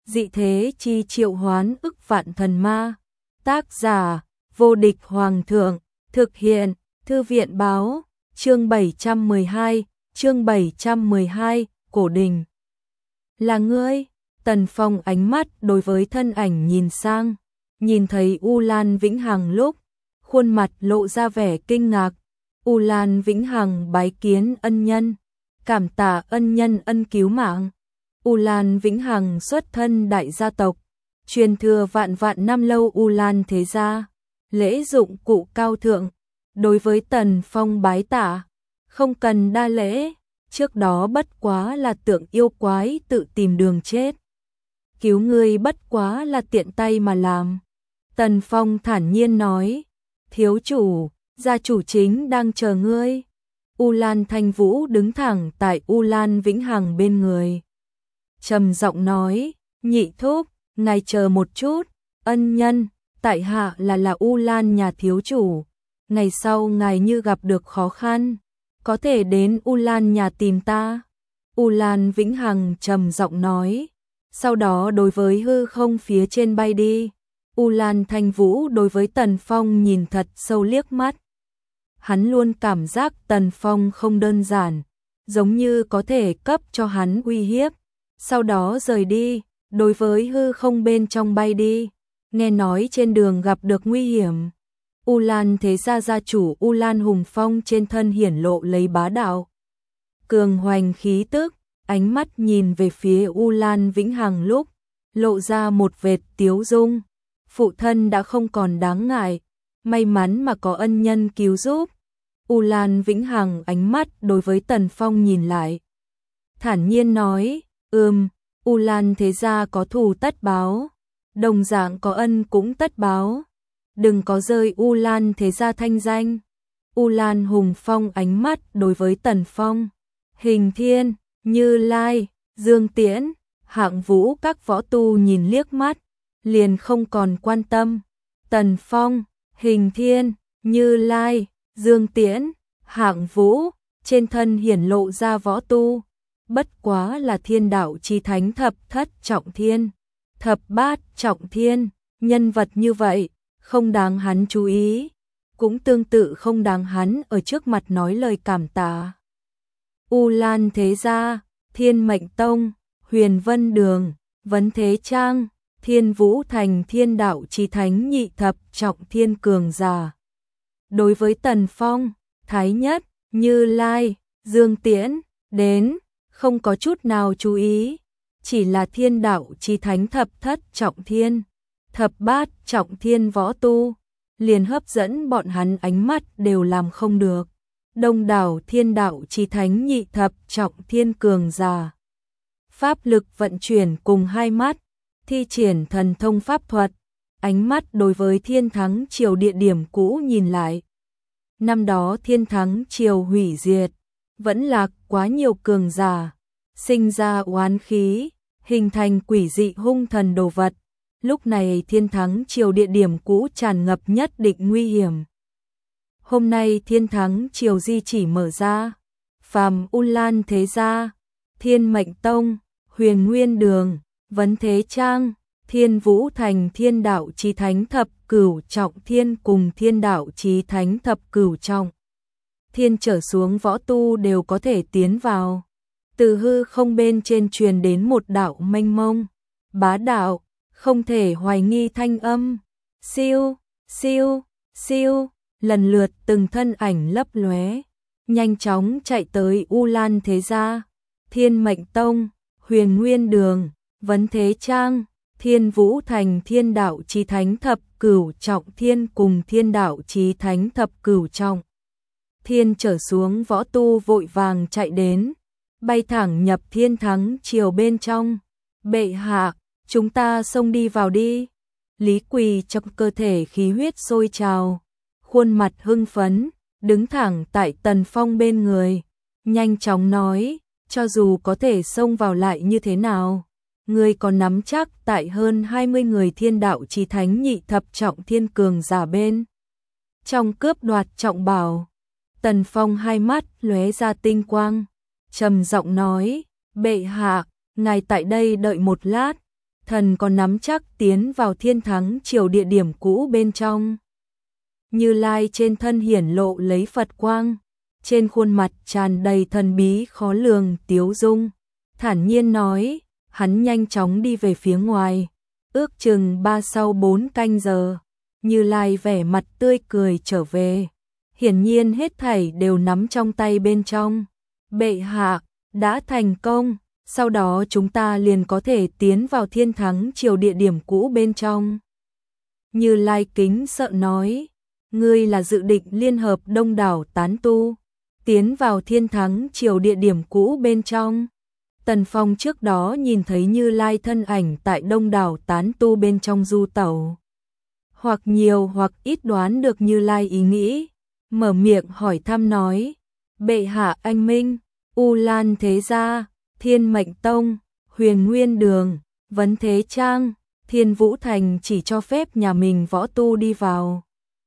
dị thế chi triệu hoán ức vạn thần ma. Tác giả, vô địch hoàng thượng, thực hiện, thư viện báo, chương 712, cổ đình. Là ngươi, Tần Phong ánh mắt đối với thân ảnh nhìn sang, nhìn thấy U Lan Vĩnh Hằng lúc, khuôn mặt lộ ra vẻ kinh ngạc. U Lan Vĩnh Hằng bái kiến ân nhân, cảm tạ ân nhân ân cứu mạng. U Lan Vĩnh Hằng xuất thân đại gia tộc, truyền thừa vạn vạn năm lâu U Lan thế gia, lễ dụng cụ cao thượng. Đối với Tần Phong bái tạ, không cần đa lễ, trước đó bất quá là tượng yêu quái tự tìm đường chết. Cứu ngươi bất quá là tiện tay mà làm. Tần Phong thản nhiên nói, thiếu chủ, gia chủ chính đang chờ ngươi. U Lan Thanh Vũ đứng thẳng tại U Lan Vĩnh Hằng bên người, trầm giọng nói, nhị thúc, ngài chờ một chút, ân nhân, tại hạ là U Lan nhà thiếu chủ. Ngày sau ngài như gặp được khó khăn, có thể đến U Lan nhà tìm ta. U Lan Vĩnh Hằng trầm giọng nói, sau đó đối với hư không phía trên bay đi. U Lan Thanh Vũ đối với Tần Phong nhìn thật sâu liếc mắt. Hắn luôn cảm giác Tần Phong không đơn giản, giống như có thể cấp cho hắn uy hiếp. Sau đó rời đi, đối với hư không bên trong bay đi. Nghe nói trên đường gặp được nguy hiểm. U Lan thế gia gia chủ U Lan Hùng Phong trên thân hiển lộ lấy bá đạo cường hoành khí tức, ánh mắt nhìn về phía U Lan Vĩnh Hằng lúc, lộ ra một vệt tiếu dung. Phụ thân đã không còn đáng ngại, may mắn mà có ân nhân cứu giúp. U Lan Vĩnh Hằng ánh mắt đối với Tần Phong nhìn lại, thản nhiên nói, U Lan thế gia có thù tất báo, đồng dạng có ân cũng tất báo. Đừng có rơi U Lan thế gia thanh danh. U Lan Hùng Phong ánh mắt đối với Tần Phong, Hình Thiên, Như Lai, Dương Tiễn, Hạng Vũ các võ tu nhìn liếc mắt, liền không còn quan tâm. Tần Phong, Hình Thiên, Như Lai, Dương Tiễn, Hạng Vũ, trên thân hiển lộ ra võ tu, bất quá là thiên đạo chi thánh thập thất trọng thiên, thập bát trọng thiên, nhân vật như vậy, không đáng hắn chú ý, cũng tương tự không đáng hắn ở trước mặt nói lời cảm tạ. U Lan thế gia, Thiên Mệnh Tông, Huyền Vân Đường, Vấn Thế Trang, Thiên Vũ Thành thiên đạo chi thánh nhị thập trọng thiên cường giả. Đối với Tần Phong, Thái Nhất, Như Lai, Dương Tiễn, đến, không có chút nào chú ý, chỉ là thiên đạo chi thánh thập thất trọng thiên, thập bát trọng thiên võ tu, liền hấp dẫn bọn hắn ánh mắt đều làm không được. Đông đảo thiên đạo chi thánh nhị thập trọng thiên cường giả, pháp lực vận chuyển cùng hai mắt, thi triển thần thông pháp thuật, ánh mắt đối với Thiên Thắng Triều địa điểm cũ nhìn lại. Năm đó Thiên Thắng Triều hủy diệt, vẫn lạc quá nhiều cường giả, sinh ra oán khí, hình thành quỷ dị hung thần đồ vật. Lúc này Thiên Thắng Triều địa điểm cũ tràn ngập nhất định nguy hiểm. Hôm nay Thiên Thắng Triều di chỉ mở ra, phàm U Lan thế gia, Thiên Mệnh Tông, Huyền Nguyên Đường, Vấn Thế Trang, Thiên Vũ Thành thiên đạo chí thánh thập cửu trọng thiên cùng thiên đạo chí thánh thập cửu trọng thiên trở xuống võ tu đều có thể tiến vào. Từ hư không bên trên truyền đến một đạo mênh mông, bá đạo, không thể hoài nghi thanh âm. Siêu, siêu, siêu, lần lượt từng thân ảnh lấp lóe, nhanh chóng chạy tới U Lan thế gia, Thiên Mệnh Tông, Huyền Nguyên Đường, Vấn Thế Trang, Thiên Vũ Thành thiên đạo chí thánh thập cửu trọng thiên cùng thiên đạo chí thánh thập cửu trọng thiên trở xuống võ tu vội vàng chạy đến, bay thẳng nhập Thiên Thắng Triều bên trong. Bệ hạ, chúng ta xông đi vào đi. Lý Quỳ trong cơ thể khí huyết sôi trào, khuôn mặt hưng phấn, đứng thẳng tại Tần Phong bên người, nhanh chóng nói, cho dù có thể xông vào lại như thế nào, ngươi còn nắm chắc tại hơn 20 người thiên đạo chí thánh nhị thập trọng thiên cường giả bên trong cướp đoạt trọng bảo. Tần Phong hai mắt lóe ra tinh quang, trầm giọng nói, bệ hạ, ngài tại đây đợi một lát, thần có nắm chắc tiến vào Thiên Thắng Triều địa điểm cũ bên trong. Như Lai trên thân hiển lộ lấy Phật quang, trên khuôn mặt tràn đầy thần bí khó lường tiếu dung, thản nhiên nói, hắn nhanh chóng đi về phía ngoài, ước chừng 3-4 canh giờ, Như Lai vẻ mặt tươi cười trở về, hiển nhiên hết thảy đều nắm trong tay bên trong. Bệ hạ, đã thành công, sau đó chúng ta liền có thể tiến vào Thiên Thắng Triều địa điểm cũ bên trong. Như Lai kính sợ nói, ngươi là dự định liên hợp đông đảo tán tu, tiến vào Thiên Thắng Triều địa điểm cũ bên trong. Tần Phong trước đó nhìn thấy Như Lai thân ảnh tại đông đảo tán tu bên trong du tẩu, hoặc nhiều hoặc ít đoán được Như Lai ý nghĩ, mở miệng hỏi thăm nói, bệ hạ anh minh, U Lan Thế Gia, Thiên Mệnh Tông, Huyền Nguyên Đường, Vấn Thế Trang, Thiên Vũ Thành chỉ cho phép nhà mình võ tu đi vào,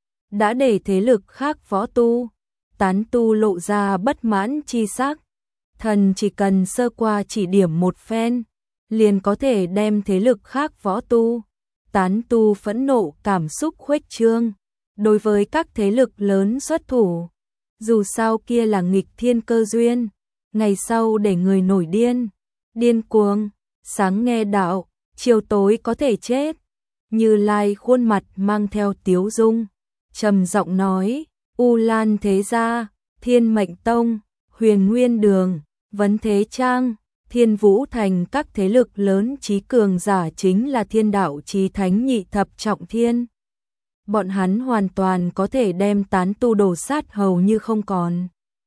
đã để thế lực khác võ tu. Tán tu lộ ra bất mãn chi sắc, thần chỉ cần sơ qua chỉ điểm một phen, liền có thể đem thế lực khác võ tu. Tán tu phẫn nộ cảm xúc khuếch trương, đối với các thế lực lớn xuất thủ, dù sao kia là nghịch thiên cơ duyên, ngày sau để người nổi điên, điên cuồng, sáng nghe đạo, chiều tối có thể chết. Như Lai khuôn mặt mang theo tiếu dung, trầm giọng nói, U Lan Thế Gia, Thiên Mệnh Tông, Huyền Nguyên Đường, Vấn Thế Trang, Thiên Vũ Thành các thế lực lớn trí cường giả chính là thiên đạo chí thánh nhị thập trọng thiên. Bọn hắn hoàn toàn có thể đem tán tu đổ sát hầu như không còn.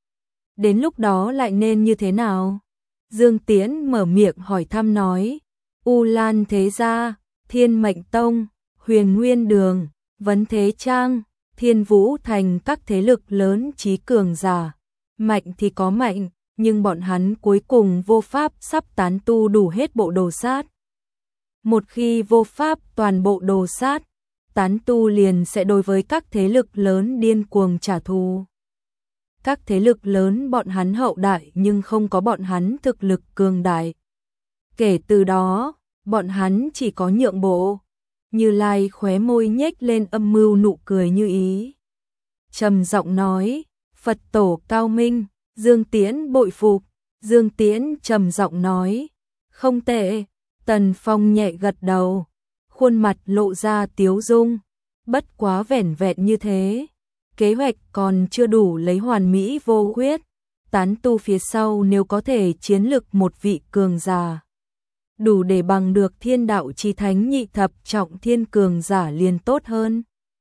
Đến lúc đó lại nên như thế nào? Dương Tiễn mở miệng hỏi thăm nói, U Lan Thế Gia, Thiên Mệnh Tông, Huyền Nguyên Đường, Vấn Thế Trang, Thiên Vũ Thành các thế lực lớn trí cường giả, mạnh thì có mạnh, nhưng bọn hắn cuối cùng vô pháp sắp tán tu đủ hết bộ đồ sát. Một khi vô pháp toàn bộ đồ sát, tán tu liền sẽ đối với các thế lực lớn điên cuồng trả thù. Các thế lực lớn bọn hắn hậu đại nhưng không có bọn hắn thực lực cường đại. Kể từ đó, bọn hắn chỉ có nhượng bộ. Như Lai khóe môi nhếch lên âm mưu nụ cười như ý, trầm giọng nói, Phật tổ cao minh. Dương Tiễn bội phục. Dương Tiễn trầm giọng nói, không tệ. Tần Phong nhẹ gật đầu, khuôn mặt lộ ra tiếu dung, bất quá vẻn vẹn như thế, kế hoạch còn chưa đủ lấy hoàn mỹ vô khuyết. Tán tu phía sau nếu có thể chiến lực một vị cường giả, đủ để bằng được thiên đạo chí thánh nhị thập trọng thiên cường giả liền tốt hơn.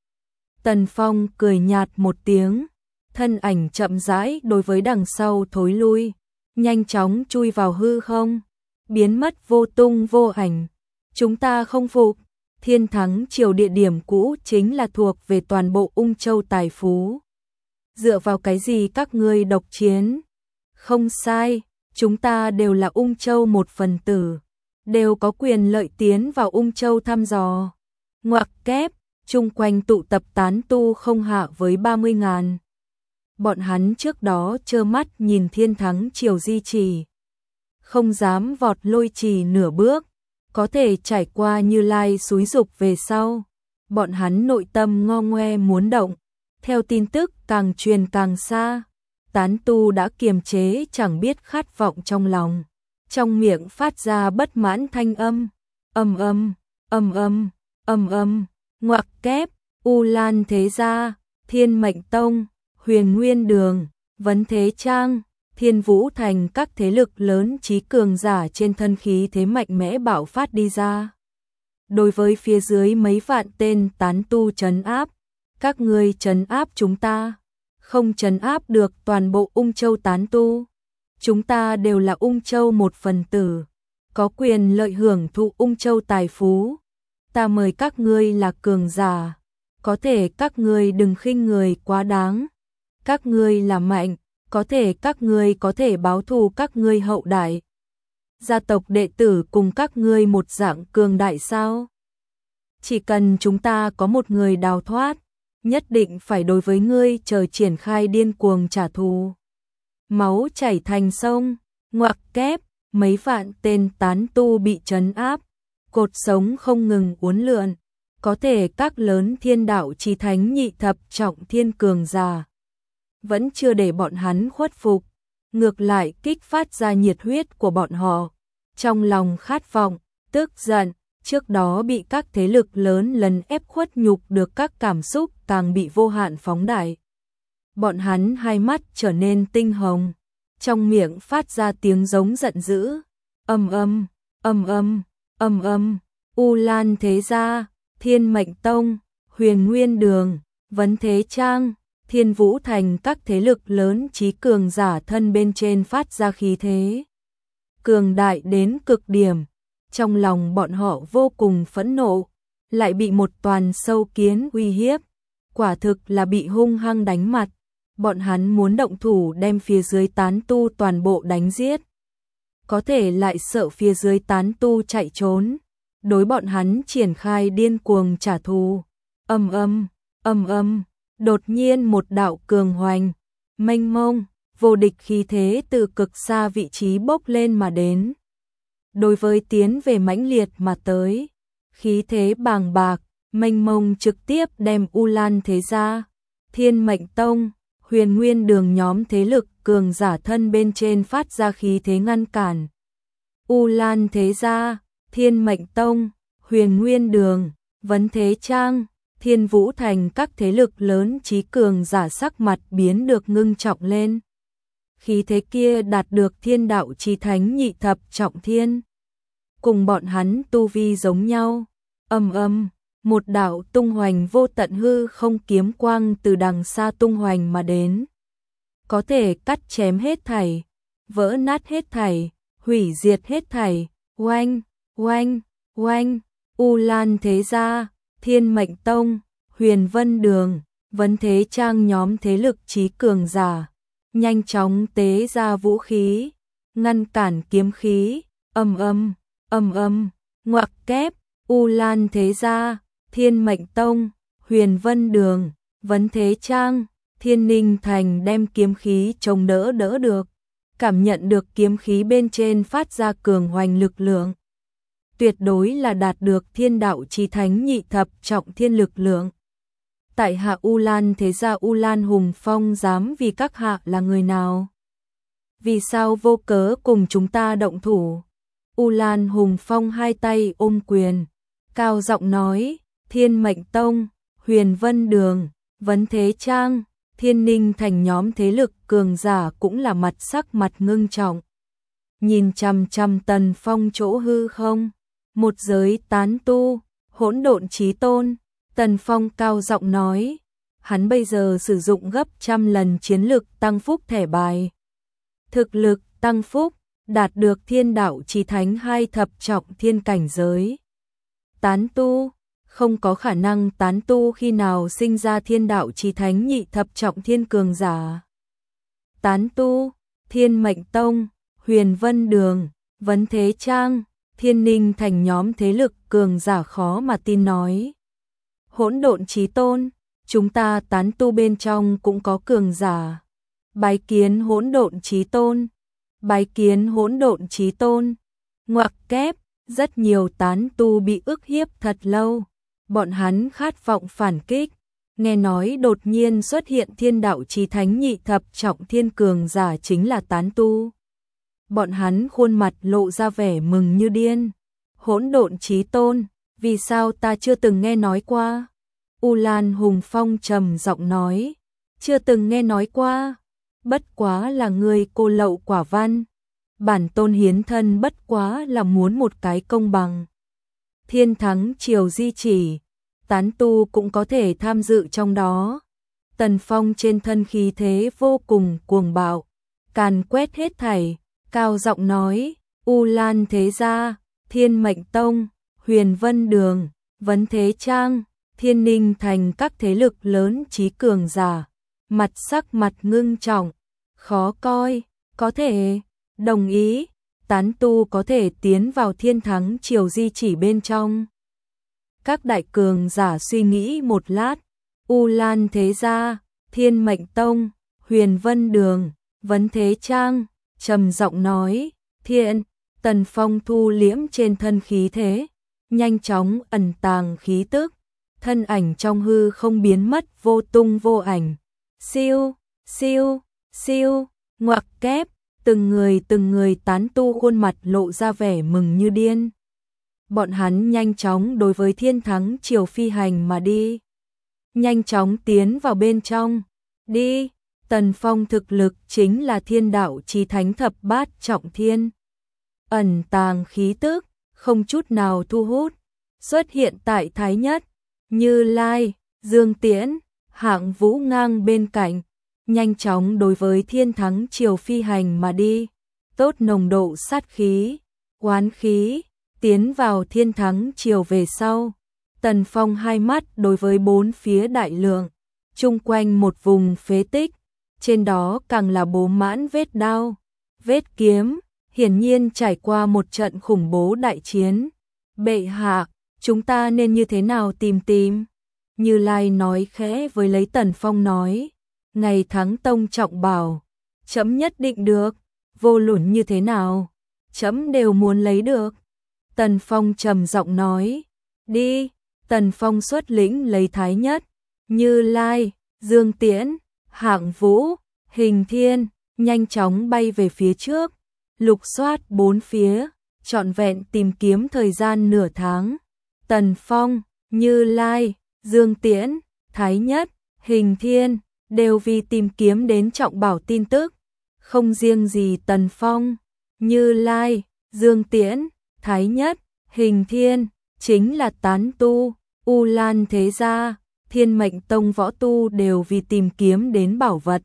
Tần Phong cười nhạt một tiếng, thân ảnh chậm rãi đối với đằng sau thối lui, nhanh chóng chui vào hư không, biến mất vô tung vô ảnh. Chúng ta không phục, Thiên Thắng Triều địa điểm cũ chính là thuộc về toàn bộ Ung Châu tài phú. Dựa vào cái gì các ngươi độc chiến? Không sai, chúng ta đều là Ung Châu một phần tử, đều có quyền lợi tiến vào Ung Châu thăm dò. Ngoặc kép, chung quanh tụ tập tán tu không hạ với 30.000. Bọn hắn trước đó trơ mắt nhìn Thiên Thắng Triều di trì, không dám vọt lôi trì nửa bước, có thể trải qua Như Lai xúi dục về sau. Bọn hắn nội tâm ngo ngoe muốn động, theo tin tức càng truyền càng xa, tán tu đã kiềm chế chẳng biết khát vọng trong lòng, trong miệng phát ra bất mãn thanh âm, ầm ầm, ầm ầm, ầm ầm, ngoặc kép, U Lan Thế Gia, Thiên Mệnh Tông, Huyền Nguyên Đường, Vấn Thế Trang, Thiên Vũ Thành các thế lực lớn trí cường giả trên thân khí thế mạnh mẽ bạo phát đi ra. Đối với phía dưới mấy vạn tên tán tu trấn áp, các ngươi trấn áp chúng ta, không trấn áp được toàn bộ Ung Châu tán tu. Chúng ta đều là Ung Châu một phần tử, có quyền lợi hưởng thụ Ung Châu tài phú. Ta mời các ngươi là cường giả, có thể các ngươi đừng khinh người quá đáng. Các ngươi là mạnh, có thể các ngươi có thể báo thù các ngươi hậu đại. Gia tộc đệ tử cùng các ngươi một dạng cường đại sao? Chỉ cần chúng ta có một người đào thoát, nhất định phải đối với ngươi trời triển khai điên cuồng trả thù. Máu chảy thành sông, ngoặc kép, mấy vạn tên tán tu bị trấn áp, cột sống không ngừng uốn lượn, có thể các lớn thiên đạo chí thánh nhị thập trọng thiên cường giả vẫn chưa để bọn hắn khuất phục, ngược lại kích phát ra nhiệt huyết của bọn họ, trong lòng khát vọng, tức giận, trước đó bị các thế lực lớn lấn ép khuất nhục được các cảm xúc càng bị vô hạn phóng đại. Bọn hắn hai mắt trở nên tinh hồng, trong miệng phát ra tiếng giống giận dữ, ầm ầm, ầm ầm, ầm ầm, U Lan Thế Gia, Thiên Mệnh Tông, Huyền Nguyên Đường, Vấn Thế Trang, Thiên Vũ Thành các thế lực lớn chí cường giả thân bên trên phát ra khí thế cường đại đến cực điểm, trong lòng bọn họ vô cùng phẫn nộ, lại bị một toàn sâu kiến uy hiếp, quả thực là bị hung hăng đánh mặt, bọn hắn muốn động thủ đem phía dưới tán tu toàn bộ đánh giết, có thể lại sợ phía dưới tán tu chạy trốn, đối bọn hắn triển khai điên cuồng trả thù. Ầm ầm, ầm ầm, đột nhiên một đạo cường hoành, mênh mông, vô địch khí thế từ cực xa vị trí bốc lên mà đến. Đối với tiến về mãnh liệt mà tới, khí thế bàng bạc, mênh mông trực tiếp đem U Lan Thế Gia, Thiên Mệnh Tông, Huyền Nguyên Đường nhóm thế lực cường giả thân bên trên phát ra khí thế ngăn cản. U Lan Thế Gia, Thiên Mệnh Tông, Huyền Nguyên Đường, Vấn Thế Trang, Thiên Vũ Thành các thế lực lớn chí cường giả sắc mặt biến được ngưng trọng lên. Khí thế kia đạt được thiên đạo chí thánh nhị thập trọng thiên. Cùng bọn hắn tu vi giống nhau. Ầm ầm, một đạo tung hoành vô tận hư không kiếm quang từ đằng xa tung hoành mà đến. Có thể cắt chém hết thảy, vỡ nát hết thảy, hủy diệt hết thảy. Oanh, oanh, oanh, U Lan Thế Gia, Thiên Mệnh Tông, Huyền Vân Đường, Vấn Thế Trang nhóm thế lực chí cường giả, nhanh chóng tế ra vũ khí, ngăn cản kiếm khí, ầm ầm, ầm ầm, ngoặc kép, U Lan Thế Gia, Thiên Mệnh Tông, Huyền Vân Đường, Vấn Thế Trang, Thiên Ninh Thành đem kiếm khí chống đỡ được, cảm nhận được kiếm khí bên trên phát ra cường hoành lực lượng. Tuyệt đối là đạt được thiên đạo chí thánh nhị thập trọng thiên lực lượng. Tại hạ U Lan Thế Gia U Lan Hùng Phong dám vì các hạ là người nào? Vì sao vô cớ cùng chúng ta động thủ? U Lan Hùng Phong hai tay ôm quyền, cao giọng nói, Thiên Mệnh Tông, Huyền Vân Đường, Vấn Thế Trang, Thiên Ninh Thành nhóm thế lực cường giả cũng là sắc mặt ngưng trọng. Nhìn chằm chằm Tần Phong chỗ hư không, một giới tán tu, hỗn độn chí tôn, Tần Phong cao giọng nói, hắn bây giờ sử dụng gấp trăm lần chiến lực tăng phúc thẻ bài. Thực lực tăng phúc, đạt được thiên đạo chí thánh hai thập trọng thiên cảnh giới. Tán tu, không có khả năng tán tu khi nào sinh ra thiên đạo chí thánh nhị thập trọng thiên cường giả. Tán tu, Thiên Mệnh Tông, Huyền Vân Đường, Vấn Thế Trang, Thiên Ninh Thành nhóm thế lực cường giả khó mà tin nói. Hỗn độn chí tôn, chúng ta tán tu bên trong cũng có cường giả. Bái kiến hỗn độn chí tôn, bái kiến hỗn độn chí tôn. Ngoặc kép, rất nhiều tán tu bị ức hiếp thật lâu, bọn hắn khát vọng phản kích, nghe nói đột nhiên xuất hiện thiên đạo chí thánh nhị thập trọng thiên cường giả chính là tán tu. Bọn hắn khuôn mặt lộ ra vẻ mừng như điên. Hỗn độn chí tôn, vì sao ta chưa từng nghe nói qua? U Lan Hùng Phong trầm giọng nói, chưa từng nghe nói qua, bất quá là người cô lậu quả văn. Bản tôn hiến thân bất quá là muốn một cái công bằng. Thiên thắng triều di chỉ, tán tu cũng có thể tham dự trong đó. Tần Phong trên thân khí thế vô cùng cuồng bạo, càn quét hết thảy, cao giọng nói, U Lan Thế Gia, Thiên Mệnh Tông, Huyền Vân Đường, Vấn Thế Trang, Thiên Ninh Thành các thế lực lớn chí cường giả, sắc mặt ngưng trọng, khó coi, có thể, đồng ý, tán tu có thể tiến vào thiên thắng triều di chỉ bên trong. Các đại cường giả suy nghĩ một lát, U Lan Thế Gia, Thiên Mệnh Tông, Huyền Vân Đường, Vấn Thế Trang, trầm giọng nói, Tần Phong thu liễm trên thân khí thế, nhanh chóng ẩn tàng khí tức, thân ảnh trong hư không biến mất vô tung vô ảnh. Siêu, siêu, siêu, ngoặc kép, từng người tán tu khuôn mặt lộ ra vẻ mừng như điên. Bọn hắn nhanh chóng đối với Thiên Thắng Triều phi hành mà đi. Nhanh chóng tiến vào bên trong. Đi, Tần Phong thực lực chính là Thiên Đạo Chí Thánh Thập Bát Trọng Thiên. Ẩn tàng khí tức, không chút nào thu hút, xuất hiện tại Thái Nhất, Như Lai, Dương Tiễn, Hạng Vũ ngang bên cạnh, nhanh chóng đối với Thiên Thắng Triều phi hành mà đi. Tốt nồng độ sát khí, oán khí, tiến vào Thiên Thắng Triều về sau. Tần Phong hai mắt đối với bốn phía đại lượng, chung quanh một vùng phế tích, trên đó càng là bố mãn vết đao, vết kiếm, hiển nhiên trải qua một trận khủng bố đại chiến. Bệ hạ, chúng ta nên như thế nào tìm? Như Lai nói khẽ với lấy Tần Phong nói, ngày thắng tông trọng bảo, trẫm nhất định được, vô luận như thế nào, trẫm đều muốn lấy được. Tần Phong trầm giọng nói, đi. Tần Phong xuất lĩnh lấy Thái Nhất, Như Lai, Dương Tiễn, Hạng Vũ, Hình Thiên, nhanh chóng bay về phía trước, lục soát bốn phía, trọn vẹn tìm kiếm thời gian nửa tháng. Tần Phong, Như Lai, Dương Tiễn, Thái Nhất, Hình Thiên đều vì tìm kiếm đến trọng bảo tin tức, không riêng gì Tần Phong, Như Lai, Dương Tiễn, Thái Nhất, Hình Thiên, chính là tán tu, U Lan thế gia, Thiên Mệnh Tông võ tu đều vì tìm kiếm đến bảo vật.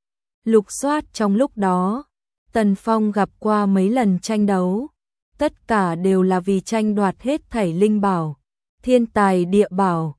Lục soát trong lúc đó, Tần Phong gặp qua mấy lần tranh đấu, tất cả đều là vì tranh đoạt hết thảy linh bảo, thiên tài địa bảo.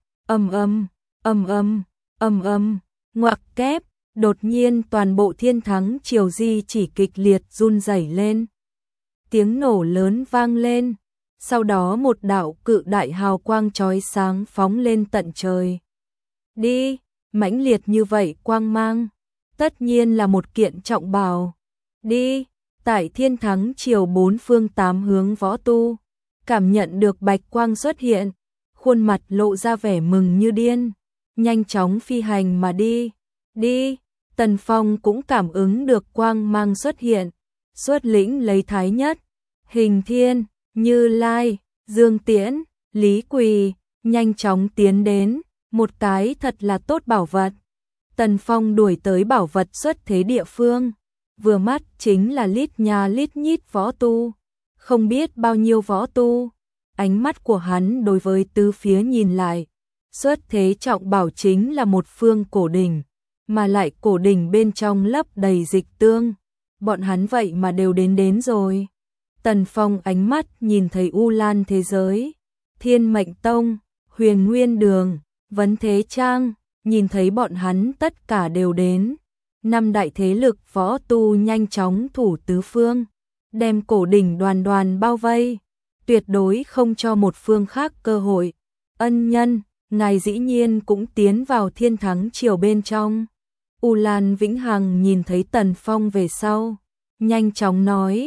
Ngoặc kép, đột nhiên toàn bộ Thiên Thắng Triều di chỉ kịch liệt run rẩy lên. Tiếng nổ lớn vang lên, sau đó một đạo cự đại hào quang chói sáng phóng lên tận trời. Đi, mãnh liệt như vậy quang mang, tất nhiên là một kiện trọng bảo. Đi, tại Thiên Thắng Triều bốn phương tám hướng võ tu, cảm nhận được bạch quang xuất hiện, khuôn mặt lộ ra vẻ mừng như điên, nhanh chóng phi hành mà đi. Đi, Tần Phong cũng cảm ứng được quang mang xuất hiện, xuất lĩnh lấy Thái Nhất, Hình Thiên, Như Lai, Dương Tiễn, Lý Quỳ, nhanh chóng tiến đến, một cái thật là tốt bảo vật. Tần Phong đuổi tới bảo vật xuất thế địa phương, vừa mắt chính là lít nhà lít nhít võ tu, không biết bao nhiêu võ tu. Ánh mắt của hắn đối với tứ phía nhìn lại, xuất thế trọng bảo chính là một phương cổ đỉnh, mà lại cổ đỉnh bên trong lấp đầy dịch tương. Bọn hắn vậy mà đều đến rồi. Tần Phong ánh mắt nhìn thấy U Lan thế giới, Thiên Mệnh Tông, Huyền Nguyên Đường, Vấn Thế Trang, nhìn thấy bọn hắn tất cả đều đến. Năm đại thế lực võ tu nhanh chóng thủ tứ phương, đem cổ đỉnh đoàn đoàn bao vây, tuyệt đối không cho một phương khác cơ hội. Ân nhân, ngài dĩ nhiên cũng tiến vào Thiên Thắng Triều bên trong. U Lan Vĩnh Hằng nhìn thấy Tần Phong về sau, nhanh chóng nói,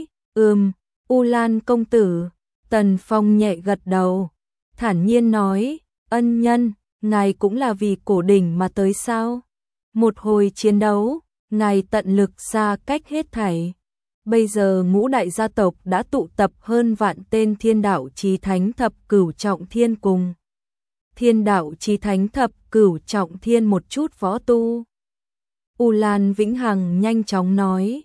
U Lan công tử. Tần Phong nhẹ gật đầu, thản nhiên nói, ân nhân, ngài cũng là vì cổ đỉnh mà tới sao? Một hồi chiến đấu, ngài tận lực xa cách hết thảy. Bây giờ ngũ đại gia tộc đã tụ tập hơn vạn tên Thiên Đạo Chí Thánh Thập Cửu Trọng Thiên cùng Thiên Đạo Chí Thánh Thập Cửu Trọng Thiên một chút võ tu. U Lan Vĩnh Hằng nhanh chóng nói,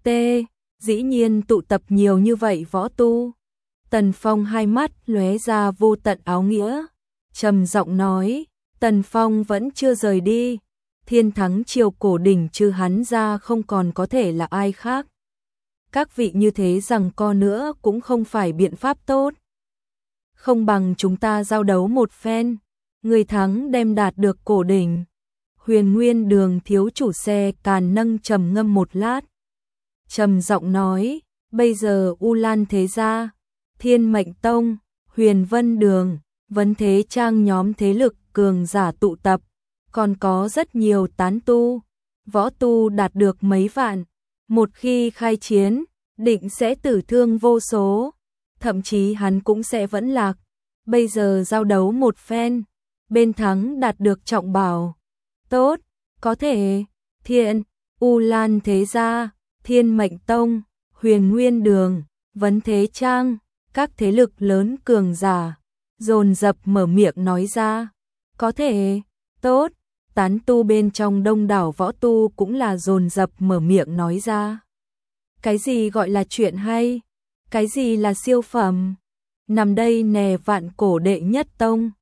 dĩ nhiên tụ tập nhiều như vậy võ tu. Tần Phong hai mắt lóe ra vô tận áo nghĩa, trầm giọng nói, Tần Phong vẫn chưa rời đi, Thiên Thắng Triều cổ đỉnh trừ hắn ra không còn có thể là ai khác. Các vị như thế rằng co nữa cũng không phải biện pháp tốt. Không bằng chúng ta giao đấu một phen, người thắng đem đạt được cổ đỉnh. Huyền Nguyên Đường thiếu chủ xe Càn nâng trầm ngâm một lát, trầm giọng nói, bây giờ U Lan thế gia, Thiên Mệnh Tông, Huyền Vân Đường, Vấn Thế Trang nhóm thế lực cường giả tụ tập, còn có rất nhiều tán tu, võ tu đạt được mấy vạn, một khi khai chiến, định sẽ tử thương vô số, thậm chí hắn cũng sẽ vẫn lạc. bây giờ giao đấu một phen, bên thắng đạt được trọng bảo. Tốt, có thể, Thiện, U Lan Thế Gia, Thiên Mệnh Tông, Huyền Nguyên Đường, Vấn Thế Trang, các thế lực lớn cường giả, dồn dập mở miệng nói ra. Có thể, tốt, tán tu bên trong đông đảo võ tu cũng là dồn dập mở miệng nói ra. Cái gì gọi là chuyện hay? Cái gì là siêu phẩm? Nằm đây nè Vạn Cổ đệ nhất tông.